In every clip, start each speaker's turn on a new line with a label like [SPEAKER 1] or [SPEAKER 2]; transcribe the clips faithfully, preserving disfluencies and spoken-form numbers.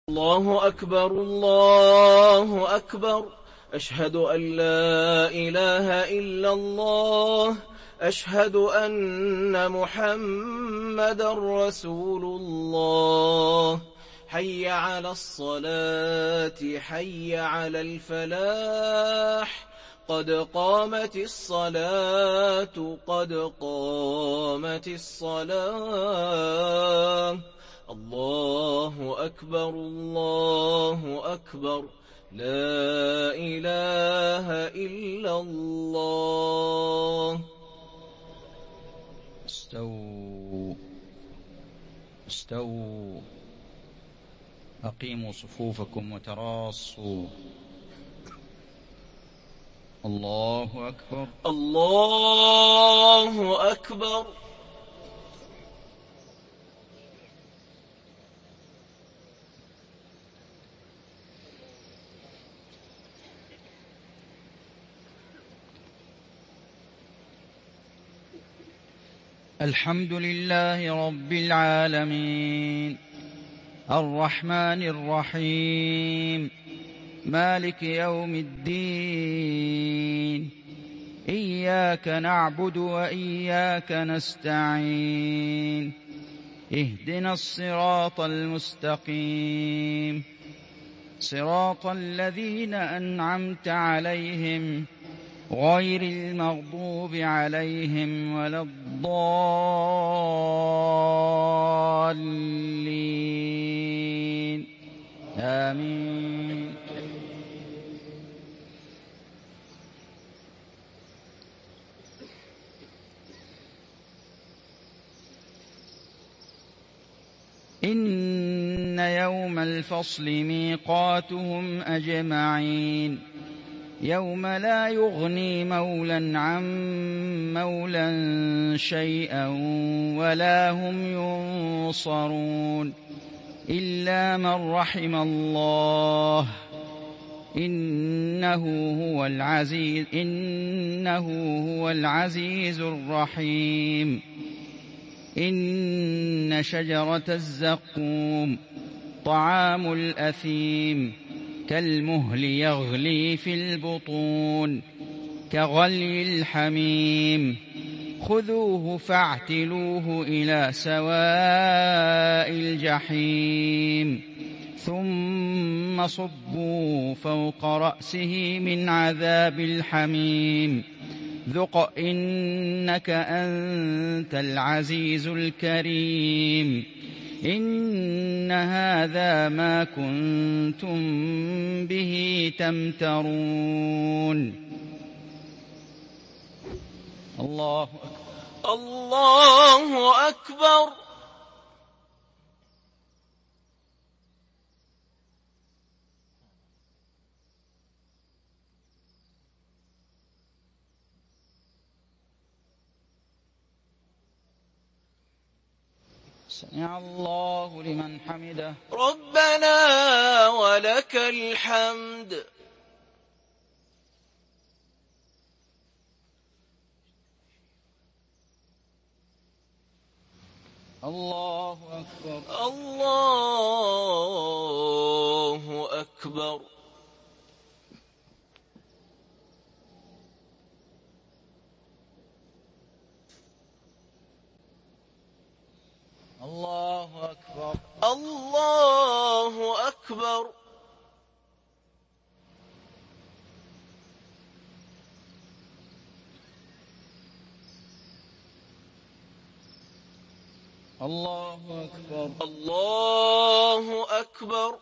[SPEAKER 1] الله أكبر الله أكبر أشهد أن لا إله إلا الله أشهد أن محمدا رسول الله حي على الصلاة حي على الفلاح قد قامت الصلاة قد قامت الصلاة الله أكبر الله أكبر لا إله إلا الله.
[SPEAKER 2] استووا استووا أقيموا صفوفكم وتراصوا. الله أكبر
[SPEAKER 1] الله أكبر.
[SPEAKER 2] الحمد لله رب العالمين الرحمن الرحيم مالك يوم الدين إياك نعبد وإياك نستعين اهدنا الصراط المستقيم صراط الذين أنعمت عليهم غير المغضوب عليهم ولا الضالين آمين. إن يوم الفصل ميقاتهم أجمعين يوم لا يغني مولا عن مولا شيئا ولا هم ينصرون إلا من رحم الله إنه هو العزيز إنه هو العزيز الرحيم. إن شجرة الزقوم طعام الأثيم كالمهل يغلي في البطون كغلي الحميم خذوه فاعتلوه إلى سواء الجحيم ثم صبوا فوق رأسه من عذاب الحميم ذق إنك أنت العزيز الكريم. إن هذا ما كنتم به تمترون. الله أكبر
[SPEAKER 1] الله أكبر.
[SPEAKER 2] سمع الله لمن حمده
[SPEAKER 1] ربنا ولك الحمد.
[SPEAKER 2] الله أكبر
[SPEAKER 1] الله أكبر.
[SPEAKER 2] الله أكبر
[SPEAKER 1] الله أكبر.
[SPEAKER 2] الله أكبر
[SPEAKER 1] الله أكبر.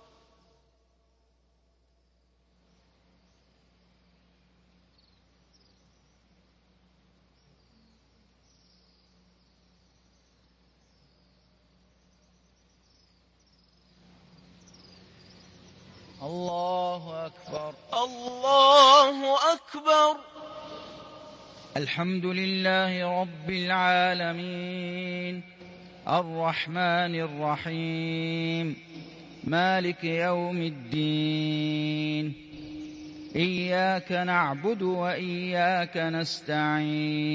[SPEAKER 2] الله أكبر
[SPEAKER 1] الله أكبر.
[SPEAKER 2] الحمد لله رب العالمين الرحمن الرحيم مالك يوم الدين إياك نعبد وإياك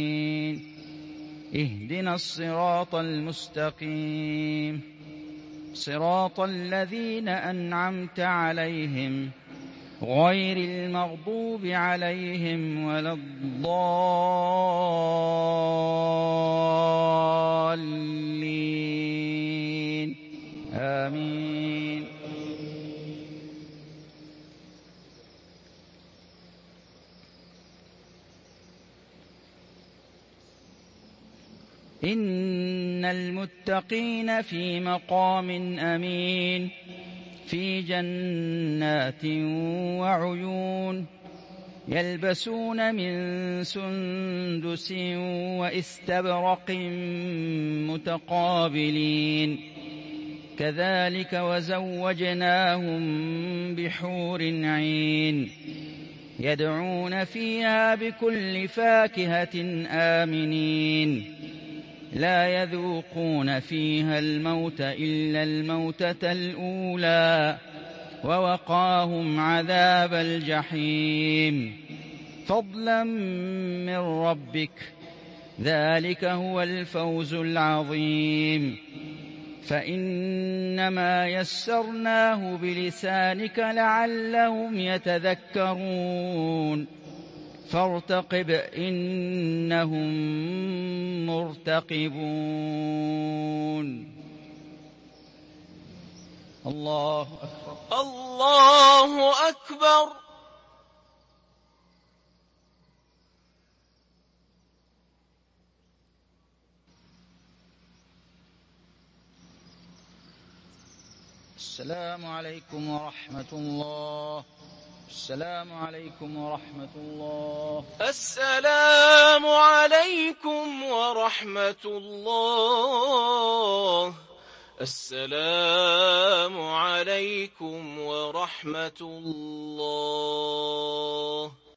[SPEAKER 2] نستعين اهدنا الصراط المستقيم صراط الذين أنعمت عليهم غير المغضوب عليهم ولا الضالين آمين. إن المتقين في مقام أمين في جنات وعيون يلبسون من سندس واستبرق متقابلين كذلك وزوجناهم بحور عين يدعون فيها بكل فاكهة آمنين لا يذوقون فيها الموت إلا الموتة الأولى ووقاهم عذاب الجحيم فضلا من ربك ذلك هو الفوز العظيم. فإنما يسرناه بلسانك لعلهم يتذكرون فارتقب إنهم مرتقبون. الله أكبر.
[SPEAKER 1] الله أكبر.
[SPEAKER 2] السلام عليكم ورحمة الله. السلام عليكم ورحمة الله.
[SPEAKER 1] السلام عليكم ورحمة الله. السلام عليكم ورحمة الله.